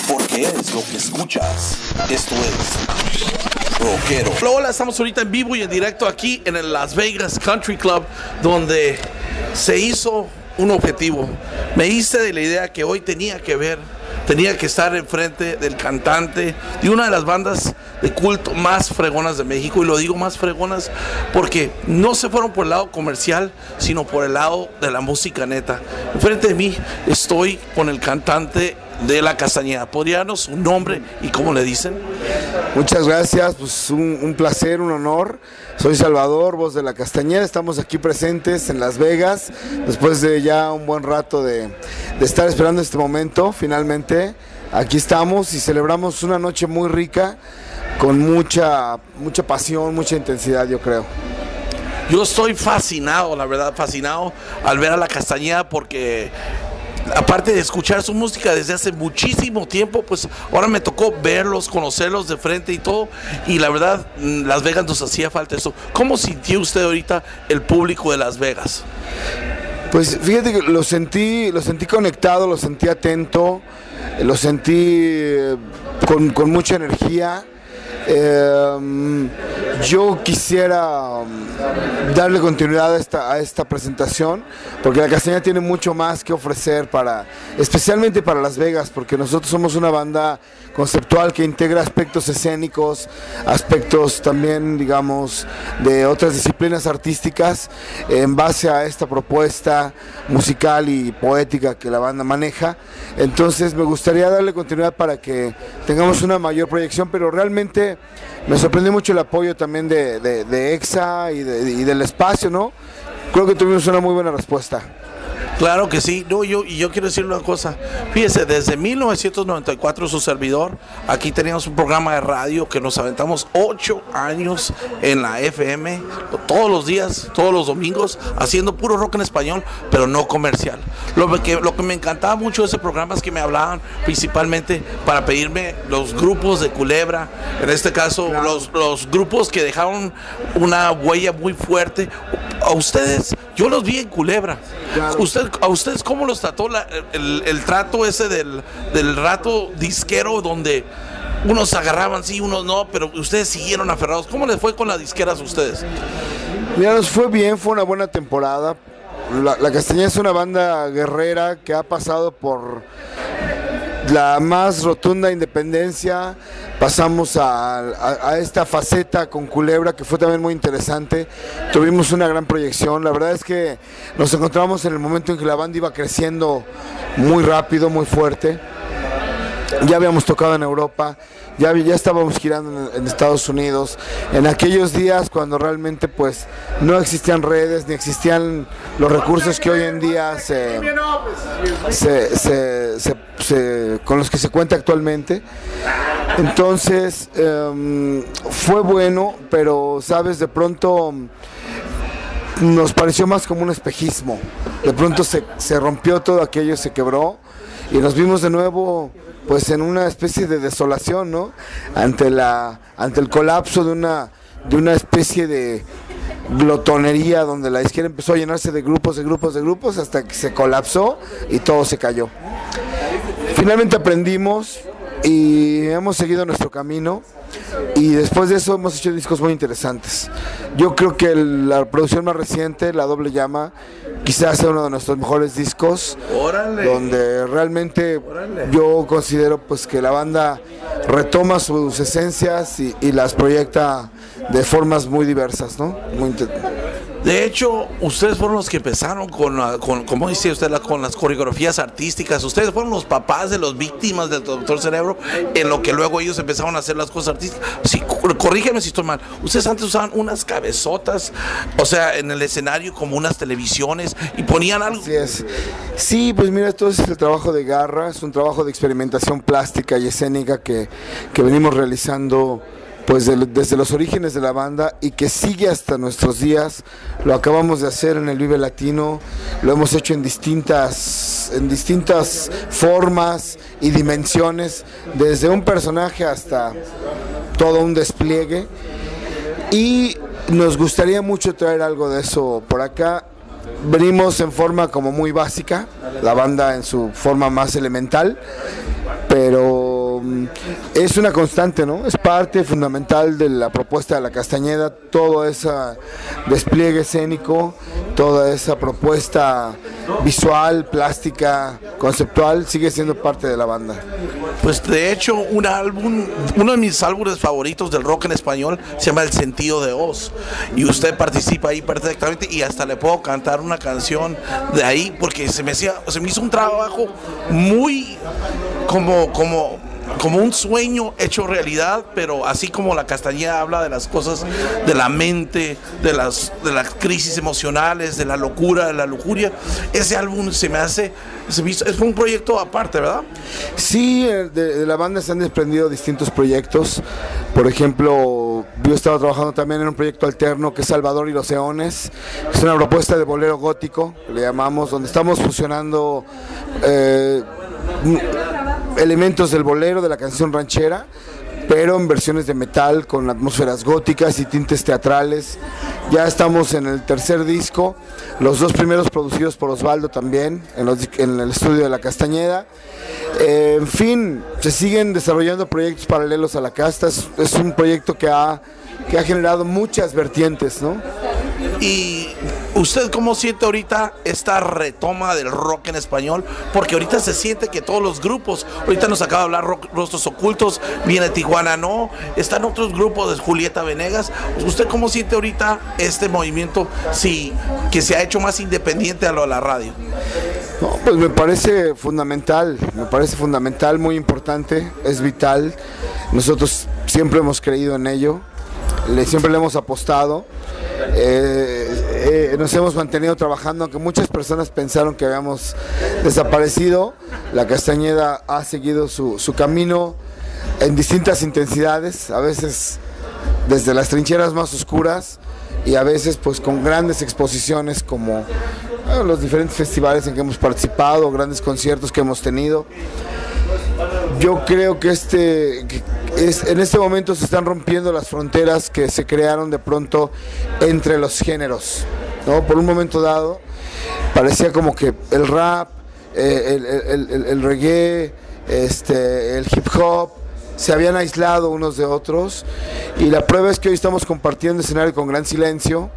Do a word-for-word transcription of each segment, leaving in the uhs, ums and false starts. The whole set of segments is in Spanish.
porque es lo que escuchas. Esto es Rockero. Hola, estamos ahorita en vivo y en directo aquí en el Las Vegas Country Club, donde se hizo un objetivo. Me hice de la idea que hoy tenía que ver, tenía que estar enfrente del cantante de una de las bandas de culto más fregonas de México, y lo digo más fregonas porque no se fueron por el lado comercial, sino por el lado de la música neta. Enfrente de mí estoy con el cantante de La Castañeda. ¿Podría darnos su nombre y cómo le dicen? Muchas gracias, pues un, un placer, un honor. Soy Salvador, voz de La Castañeda. Estamos aquí presentes en Las Vegas, después de ya un buen rato de, de estar esperando este momento. Finalmente, aquí estamos y celebramos una noche muy rica, con mucha, mucha pasión, mucha intensidad, yo creo. Yo estoy fascinado, la verdad, fascinado al ver a La Castañeda, porque aparte de escuchar su música desde hace muchísimo tiempo, pues ahora me tocó verlos, conocerlos de frente y todo, y la verdad, Las Vegas nos hacía falta eso. ¿Cómo sintió usted ahorita el público de Las Vegas? Pues fíjate que lo sentí, lo sentí conectado, lo sentí atento, lo sentí con, con mucha energía. Eh, yo quisiera darle continuidad a esta, a esta presentación, porque La Castañeda tiene mucho más que ofrecer, para, especialmente para Las Vegas, porque nosotros somos una banda conceptual que integra aspectos escénicos, aspectos también, digamos, de otras disciplinas artísticas, en base a esta propuesta musical y poética que la banda maneja. Entonces me gustaría darle continuidad para que tengamos una mayor proyección, pero realmente me sorprendió mucho el apoyo también de, de, de EXA y, de, y del espacio, ¿no? Creo que tuvimos una muy buena respuesta. Claro que sí. No, yo, y yo quiero decir una cosa. Fíjese, desde mil novecientos noventa y cuatro su servidor, aquí teníamos un programa de radio que nos aventamos ocho años en la F M, todos los días, todos los domingos, haciendo puro rock en español, pero no comercial. Lo que, lo que me encantaba mucho de ese programa es que me hablaban principalmente para pedirme los grupos de Culebra, en este caso, claro, los, los grupos que dejaron una huella muy fuerte. A ustedes, yo los vi en Culebra. Claro. Usted, ¿a ustedes cómo los trató la, el, el trato ese del, del rato disquero, donde unos agarraban sí, unos no, pero ustedes siguieron aferrados? ¿Cómo les fue con las disqueras a ustedes? Mira, nos fue bien, fue una buena temporada. La, la Castañeda es una banda guerrera que ha pasado por la más rotunda independencia. Pasamos a, a, a esta faceta con Culebra, que fue también muy interesante. Tuvimos una gran proyección. La verdad es que nos encontramos en el momento en que la banda iba creciendo muy rápido, muy fuerte. Ya habíamos tocado en Europa, ya, ya estábamos girando en, en Estados Unidos, en aquellos días cuando realmente pues no existían redes, ni existían los recursos que hoy en día se, se, se, se, se, con los que se cuenta actualmente. Entonces um, fue bueno, pero sabes, de pronto nos pareció más como un espejismo. De pronto se, se rompió todo aquello, se quebró, y nos vimos de nuevo pues en una especie de desolación, ¿no? Ante la ante el colapso de una de una especie de glotonería, donde la izquierda empezó a llenarse de grupos, de grupos, de grupos, hasta que se colapsó y todo se cayó. Finalmente aprendimos y hemos seguido nuestro camino, y después de eso hemos hecho discos muy interesantes. Yo creo que el, la producción más reciente, La Doble Llama, quizás sea uno de nuestros mejores discos. ¡Órale! Donde realmente ¡Órale! Yo considero pues que la banda retoma sus esencias y, y las proyecta de formas muy diversas, ¿no? Muy De hecho, ustedes fueron los que empezaron con, con como dice usted, la, con las coreografías artísticas. Ustedes fueron los papás de las víctimas del Doctor Cerebro, en lo que luego ellos empezaron a hacer las cosas artísticas. Sí, corrígeme si estoy mal. Ustedes antes usaban unas cabezotas, o sea, en el escenario, como unas televisiones, y ponían algo. Así es. Sí, pues mira, esto es el trabajo de garra, es un trabajo de experimentación plástica y escénica que, que venimos realizando pues de, desde los orígenes de la banda, y que sigue hasta nuestros días. Lo acabamos de hacer en el Vive Latino, lo hemos hecho en distintas, en distintas formas y dimensiones, desde un personaje hasta todo un despliegue, y nos gustaría mucho traer algo de eso por acá. Venimos en forma como muy básica, la banda en su forma más elemental, pero es una constante, ¿no? Es parte fundamental de la propuesta de la Castañeda, todo ese despliegue escénico, toda esa propuesta visual, plástica, conceptual, sigue siendo parte de la banda. Pues de hecho, un álbum, uno de mis álbumes favoritos del rock en español se llama El Sentido de Oz, y usted participa ahí perfectamente, y hasta le puedo cantar una canción de ahí, porque se me hacía, se me hizo un trabajo muy como, como como un sueño hecho realidad, pero así como la Castañeda habla de las cosas de la mente, de las, de las crisis emocionales, de la locura, de la lujuria, ese álbum se me hace, se me hizo, es un proyecto aparte, ¿verdad? Sí, de, de la banda se han desprendido distintos proyectos. Por ejemplo, yo he estado trabajando también en un proyecto alterno que es Salvador y los Eones. Es una propuesta de bolero gótico, que le llamamos, donde estamos fusionando eh, elementos del bolero, de la canción ranchera, pero en versiones de metal, con atmósferas góticas y tintes teatrales. Ya estamos en el tercer disco, los dos primeros producidos por Osvaldo también, en, los, en el estudio de la Castañeda. Eh, en fin, se siguen desarrollando proyectos paralelos a la Casta. Es, es un proyecto que ha, que ha generado muchas vertientes, ¿no? Y ¿usted cómo siente ahorita esta retoma del rock en español? Porque ahorita se siente que todos los grupos, ahorita nos acaba de hablar rock, Rostros Ocultos, viene Tijuana No, están otros grupos de Julieta Venegas. ¿Usted cómo siente ahorita este movimiento, sí, que se ha hecho más independiente a lo de la radio? No, pues me parece fundamental, me parece fundamental, muy importante, es vital. Nosotros siempre hemos creído en ello, le, siempre le hemos apostado. Eh, eh, nos hemos mantenido trabajando, aunque muchas personas pensaron que habíamos desaparecido. La Castañeda ha seguido su, su camino en distintas intensidades, a veces desde las trincheras más oscuras y a veces pues con grandes exposiciones como bueno, los diferentes festivales en que hemos participado, grandes conciertos que hemos tenido. Yo creo que este que es, en este momento se están rompiendo las fronteras que se crearon de pronto entre los géneros, ¿no? Por un momento dado parecía como que el rap, eh, el, el, el, el reggae, este, el hip hop se habían aislado unos de otros, y la prueba es que hoy estamos compartiendo escenario con Gran Silencio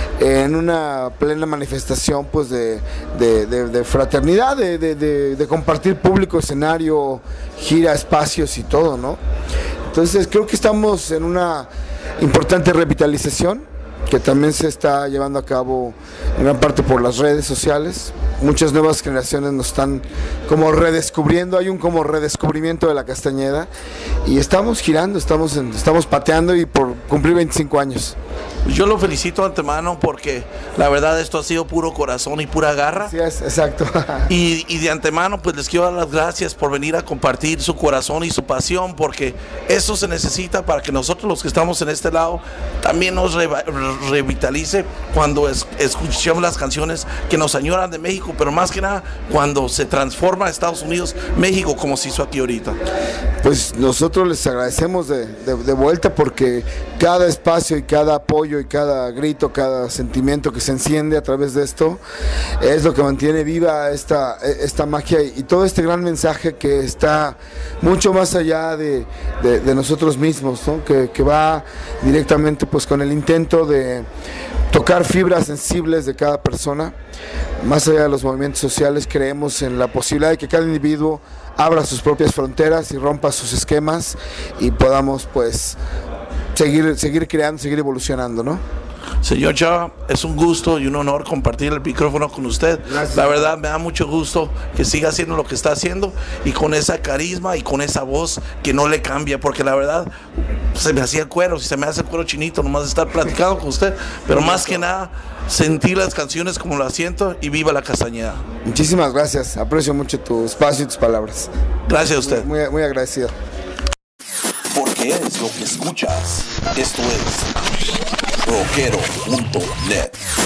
en una plena manifestación pues de, de, de, de fraternidad, de, de, de, de compartir público, escenario, gira, espacios y todo, ¿no? Entonces creo que estamos en una importante revitalización que también se está llevando a cabo en gran parte por las redes sociales. Muchas nuevas generaciones nos están como redescubriendo, hay un como redescubrimiento de la Castañeda y estamos girando, estamos, en, estamos pateando y por cumplir veinticinco años. Yo lo felicito de antemano porque la verdad esto ha sido puro corazón y pura garra. Sí, es, exacto. Y, y de antemano pues les quiero dar las gracias por venir a compartir su corazón y su pasión, porque eso se necesita para que nosotros los que estamos en este lado también nos re, revitalice cuando es, escuchamos las canciones que nos añoran de México, pero más que nada cuando se transforma Estados Unidos, México, como se hizo aquí ahorita. Pues nosotros les agradecemos de, de, de vuelta porque cada espacio y cada apoyo y cada grito, cada sentimiento que se enciende a través de esto es lo que mantiene viva esta, esta magia y todo este gran mensaje que está mucho más allá de, de, de nosotros mismos, ¿no? que, que va directamente pues con el intento de tocar fibras sensibles de cada persona. Más allá de los movimientos sociales, creemos en la posibilidad de que cada individuo abra sus propias fronteras y rompa sus esquemas y podamos pues seguir, seguir creando, seguir evolucionando, ¿no? Señor Chava, es un gusto y un honor compartir el micrófono con usted. Gracias. La verdad me da mucho gusto que siga haciendo lo que está haciendo y con esa carisma y con esa voz que no le cambia, porque la verdad se me hacía el cuero, se me hace el cuero chinito nomás de estar platicando con usted, pero más que nada sentir las canciones como las siento y viva la Castañeda. Muchísimas gracias, aprecio mucho tu espacio y tus palabras. Gracias a usted. Muy, muy, muy agradecido. Porque es lo que escuchas. Esto es rockero punto net.